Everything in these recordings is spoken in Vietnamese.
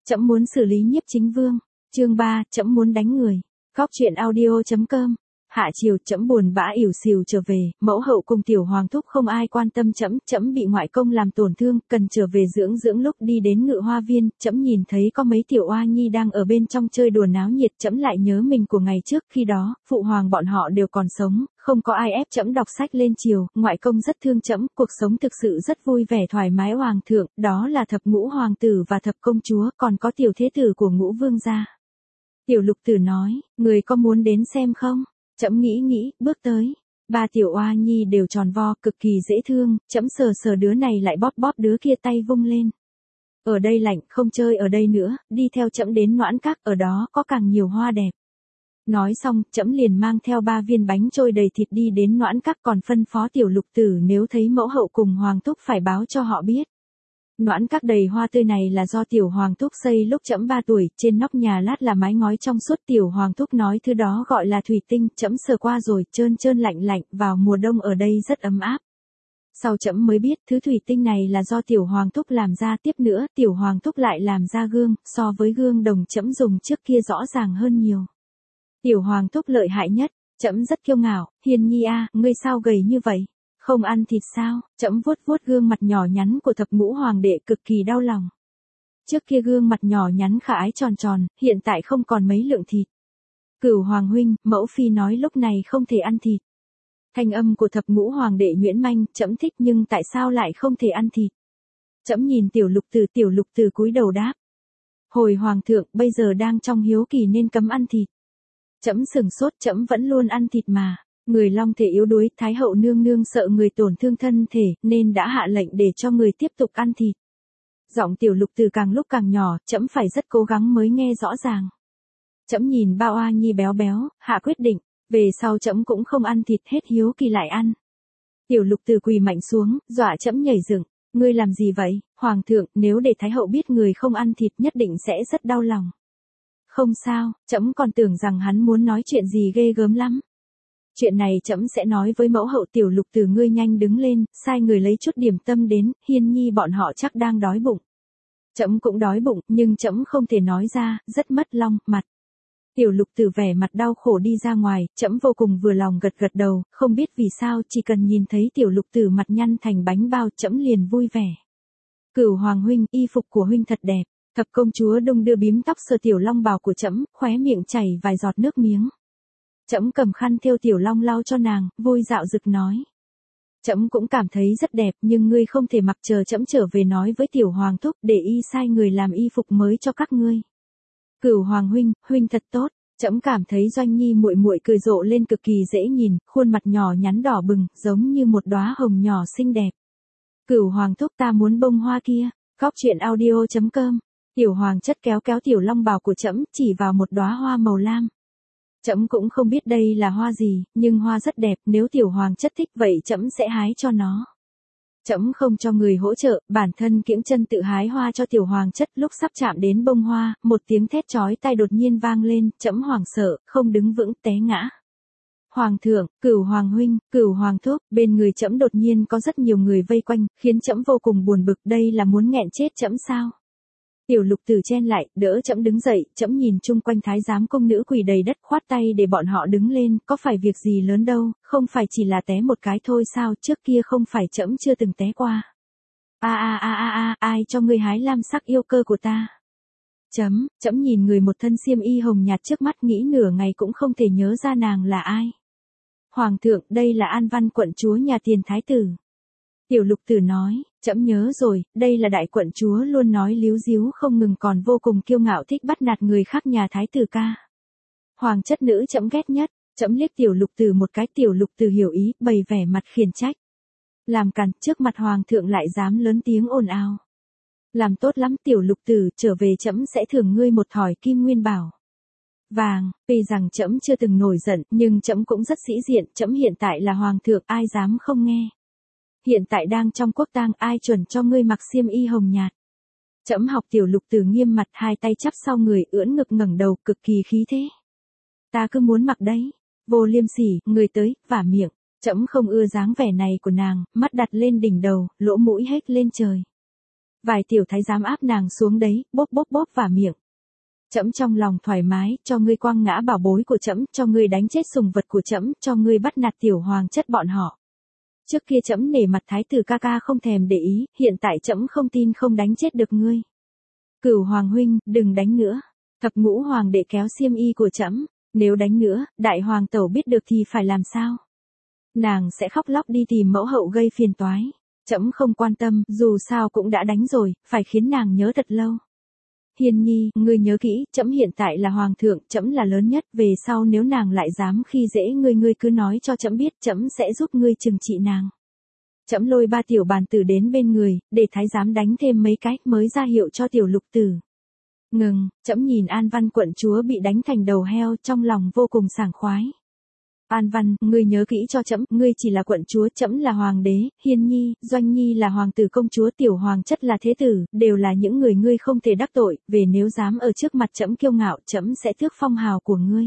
Trẫm muốn xử lý Nhiếp Chính Vương. Chương 3, trẫm muốn đánh người. Góc truyện audio.com. Hạ chiều, trẫm buồn bã ỉu xìu trở về, mẫu hậu cùng tiểu hoàng thúc không ai quan tâm trẫm, trẫm bị ngoại công làm tổn thương, cần trở về dưỡng dưỡng. Lúc đi đến Ngự Hoa Viên, trẫm nhìn thấy có mấy tiểu oa nhi đang ở bên trong chơi đùa náo nhiệt, trẫm lại nhớ mình của ngày trước, khi đó, phụ hoàng bọn họ đều còn sống, không có ai ép trẫm đọc sách lên triều, ngoại công rất thương trẫm, cuộc sống thực sự rất vui vẻ thoải mái. Hoàng thượng, đó là thập ngũ hoàng tử và thập công chúa, còn có tiểu thế tử của Ngũ Vương gia. Tiểu Lục Tử nói, người có muốn đến xem không? Trẫm nghĩ, bước tới. Ba tiểu oa nhi đều tròn vo, cực kỳ dễ thương, trẫm sờ sờ đứa này lại bóp đứa kia, tay vung lên. Ở đây lạnh, không chơi ở đây nữa, đi theo trẫm đến Noãn Các, ở đó có càng nhiều hoa đẹp. Nói xong, trẫm liền mang theo 3 viên bánh trôi đầy thịt đi đến Noãn Các, còn phân phó tiểu Lục Tử nếu thấy mẫu hậu cùng hoàng thúc phải báo cho họ biết. Noãn Các đầy hoa tươi này là do tiểu hoàng thúc xây lúc trẫm 3 tuổi, trên nóc nhà lát là mái ngói trong suốt. Tiểu hoàng thúc nói thứ đó gọi là thủy tinh, trẫm sờ qua rồi, trơn lạnh, vào mùa đông ở đây rất ấm áp. Sau trẫm mới biết thứ thủy tinh này là do tiểu hoàng thúc làm ra. Tiếp nữa, tiểu hoàng thúc lại làm ra gương, so với gương đồng trẫm dùng trước kia rõ ràng hơn nhiều. Tiểu hoàng thúc lợi hại nhất, trẫm rất kiêu ngạo. Hiền nhi a, ngươi sao gầy như vậy? Không ăn thịt sao? Trẫm vuốt gương mặt nhỏ nhắn của thập ngũ hoàng đệ, cực kỳ đau lòng. Trước kia gương mặt nhỏ nhắn khả ái tròn, hiện tại không còn mấy lượng thịt. Cửu hoàng huynh, mẫu phi nói lúc này không thể ăn thịt. Thanh âm của thập ngũ hoàng đệ nhuyễn manh, trẫm thích nhưng tại sao lại không thể ăn thịt? Trẫm nhìn tiểu Lục Tử cúi đầu đáp. Hồi hoàng thượng, bây giờ đang trong hiếu kỳ nên cấm ăn thịt. Trẫm sửng sốt, trẫm vẫn luôn ăn thịt mà. Người long thể yếu đuối, thái hậu nương nương sợ người tổn thương thân thể, nên đã hạ lệnh để cho người tiếp tục ăn thịt. Giọng tiểu Lục Tử càng lúc càng nhỏ, trẫm phải rất cố gắng mới nghe rõ ràng. Trẫm nhìn ba oa nhi béo, hạ quyết định, về sau trẫm cũng không ăn thịt, hết hiếu kỳ lại ăn. Tiểu Lục Tử quỳ mạnh xuống, dọa trẫm nhảy dựng. Ngươi làm gì vậy, hoàng thượng? Nếu để thái hậu biết người không ăn thịt nhất định sẽ rất đau lòng. Không sao, trẫm còn tưởng rằng hắn muốn nói chuyện gì ghê gớm lắm. Chuyện này trẫm sẽ nói với mẫu hậu. Tiểu Lục Tử ngươi nhanh đứng lên, sai người lấy chút điểm tâm đến, Hiên nhi bọn họ chắc đang đói bụng. Trẫm cũng đói bụng, nhưng trẫm không thể nói ra, rất mất long mặt. Tiểu Lục Tử vẻ mặt đau khổ đi ra ngoài, trẫm vô cùng vừa lòng gật đầu, không biết vì sao chỉ cần nhìn thấy tiểu Lục Tử mặt nhăn thành bánh bao trẫm liền vui vẻ. Cửu hoàng huynh, y phục của huynh thật đẹp. Thập công chúa đung đưa bím tóc sờ tiểu long bào của trẫm, khóe miệng chảy vài giọt nước miếng. Trẫm cầm khăn thêu tiểu long lau cho nàng, vui dạo dực nói. Trẫm cũng cảm thấy rất đẹp, nhưng ngươi không thể mặc, chờ trẫm trở về nói với tiểu hoàng thúc để y sai người làm y phục mới cho các ngươi. Cửu hoàng huynh thật tốt. Trẫm cảm thấy Doanh Nhi muội muội cười rộ lên cực kỳ dễ nhìn, khuôn mặt nhỏ nhắn đỏ bừng, giống như một đóa hồng nhỏ xinh đẹp. Cửu hoàng thúc, ta muốn bông hoa kia. Góc truyện audio.com. Tiểu hoàng chất kéo tiểu long bào của trẫm, chỉ vào một đóa hoa màu lam. Trẫm cũng không biết đây là hoa gì, nhưng hoa rất đẹp, nếu tiểu hoàng chất thích vậy trẫm sẽ hái cho nó. Trẫm không cho người hỗ trợ, bản thân kiễng chân tự hái hoa cho tiểu hoàng chất. Lúc sắp chạm đến bông hoa, một tiếng thét chói tai đột nhiên vang lên, trẫm hoảng sợ, không đứng vững, té ngã. Hoàng thượng, Cửu hoàng huynh, Cửu hoàng thúc, bên người trẫm đột nhiên có rất nhiều người vây quanh, khiến trẫm vô cùng buồn bực, đây là muốn nghẹn chết trẫm sao? Tiểu Lục Tử chen lại, đỡ trẫm đứng dậy, trẫm nhìn chung quanh thái giám công nữ quỳ đầy đất, khoát tay để bọn họ đứng lên, có phải việc gì lớn đâu, không phải chỉ là té một cái thôi sao, trước kia không phải trẫm chưa từng té qua. Ai cho ngươi hái lam sắc yêu cơ của ta? Trẫm nhìn người một thân xiêm y hồng nhạt trước mắt nghĩ nửa ngày cũng không thể nhớ ra nàng là ai. Hoàng thượng, đây là An Văn quận chúa nhà Tiền thái tử. Tiểu Lục Tử nói, trẫm nhớ rồi, đây là đại quận chúa luôn nói líu díu không ngừng, còn vô cùng kiêu ngạo, thích bắt nạt người khác nhà thái tử ca. Hoàng chất nữ trẫm ghét nhất. Trẫm liếc tiểu Lục Tử một cái, tiểu Lục Tử hiểu ý, bày vẻ mặt khiển trách. Làm càn, trước mặt hoàng thượng lại dám lớn tiếng ồn ào. Làm tốt lắm tiểu Lục Tử, trở về trẫm sẽ thưởng ngươi một thỏi kim nguyên bảo vàng. Vì rằng trẫm chưa từng nổi giận, nhưng trẫm cũng rất sĩ diện, trẫm hiện tại là hoàng thượng, ai dám không nghe. Hiện tại đang trong quốc tang, ai chuẩn cho ngươi mặc xiêm y hồng nhạt? Trẫm học tiểu Lục Tử nghiêm mặt, hai tay chắp sau người, ưỡn ngực ngẩng đầu, cực kỳ khí thế. Ta cứ muốn mặc đấy. Vô Liêm Sỉ, người tới, vả miệng. Trẫm không ưa dáng vẻ này của nàng, mắt đặt lên đỉnh đầu, lỗ mũi hết lên trời. Vài tiểu thái giám áp nàng xuống đấy, bóp bóp bóp vào miệng. Trẫm trong lòng thoải mái, cho ngươi quăng ngã bảo bối của trẫm, cho ngươi đánh chết sùng vật của trẫm, cho ngươi bắt nạt tiểu hoàng chất bọn họ. Trước kia trẫm nể mặt thái tử ca ca không thèm để ý, hiện tại trẫm không tin không đánh chết được ngươi. Cửu hoàng huynh, đừng đánh nữa. Thập ngũ hoàng đệ kéo xiêm y của trẫm, nếu đánh nữa, đại hoàng tẩu biết được thì phải làm sao? Nàng sẽ khóc lóc đi tìm mẫu hậu gây phiền toái. Trẫm không quan tâm, dù sao cũng đã đánh rồi, phải khiến nàng nhớ thật lâu. Hiên nhi, ngươi nhớ kỹ, trẫm hiện tại là hoàng thượng, trẫm là lớn nhất, về sau nếu nàng lại dám khi dễ ngươi cứ nói cho trẫm biết, trẫm sẽ giúp ngươi trừng trị nàng. Trẫm lôi ba tiểu bàn tử đến bên người, để thái giám đánh thêm mấy cái, mới ra hiệu cho tiểu lục tử. Ngừng, trẫm nhìn An Văn quận chúa bị đánh thành đầu heo, trong lòng vô cùng sảng khoái. An Văn, ngươi nhớ kỹ cho trẫm, ngươi chỉ là quận chúa, trẫm là hoàng đế, Hiên nhi, Doanh nhi là hoàng tử công chúa, tiểu hoàng chất là thế tử, đều là những người ngươi không thể đắc tội, về nếu dám ở trước mặt trẫm kiêu ngạo, trẫm sẽ tước phong hào của ngươi.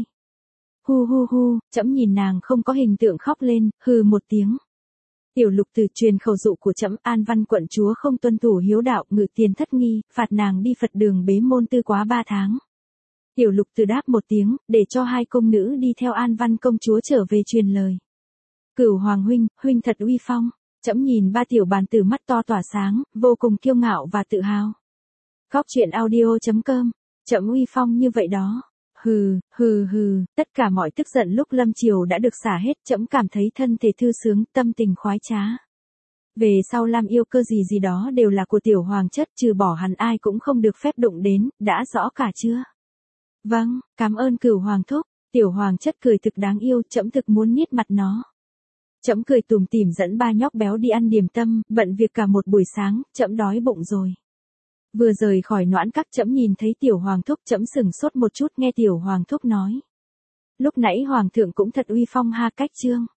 Hu hu hu, trẫm nhìn nàng không có hình tượng khóc lên, hừ một tiếng. Tiểu lục tử truyền khẩu dụ của trẫm, An Văn quận chúa không tuân thủ hiếu đạo, ngự tiền thất nghi, phạt nàng đi Phật đường bế môn tư quá 3 tháng. Tiểu lục tử đáp một tiếng, để cho 2 công nữ đi theo An Văn công chúa trở về truyền lời. Cửu hoàng huynh, huynh thật uy phong. Trẫm nhìn ba tiểu bàn tử mắt to tỏa sáng, vô cùng kiêu ngạo và tự hào. Góc truyện audio.com. Trẫm uy phong như vậy đó. Hừ, hừ hừ, tất cả mọi tức giận lúc lâm chiều đã được xả hết, trẫm cảm thấy thân thể thư sướng, tâm tình khoái trá. Về sau Lam yêu cơ gì đó đều là của tiểu hoàng chất, trừ bỏ hắn ai cũng không được phép đụng đến, đã rõ cả chưa? Vâng, cảm ơn Cửu hoàng thúc. Tiểu hoàng chất cười thực đáng yêu, trẫm thực muốn niết mặt nó. Trẫm cười tủm tỉm dẫn 3 nhóc béo đi ăn điểm tâm, bận việc cả một buổi sáng, trẫm đói bụng rồi. Vừa rời khỏi noãn các, trẫm nhìn thấy tiểu hoàng thúc, trẫm sửng sốt một chút nghe tiểu hoàng thúc nói. Lúc nãy hoàng thượng cũng thật uy phong ha, cách chương.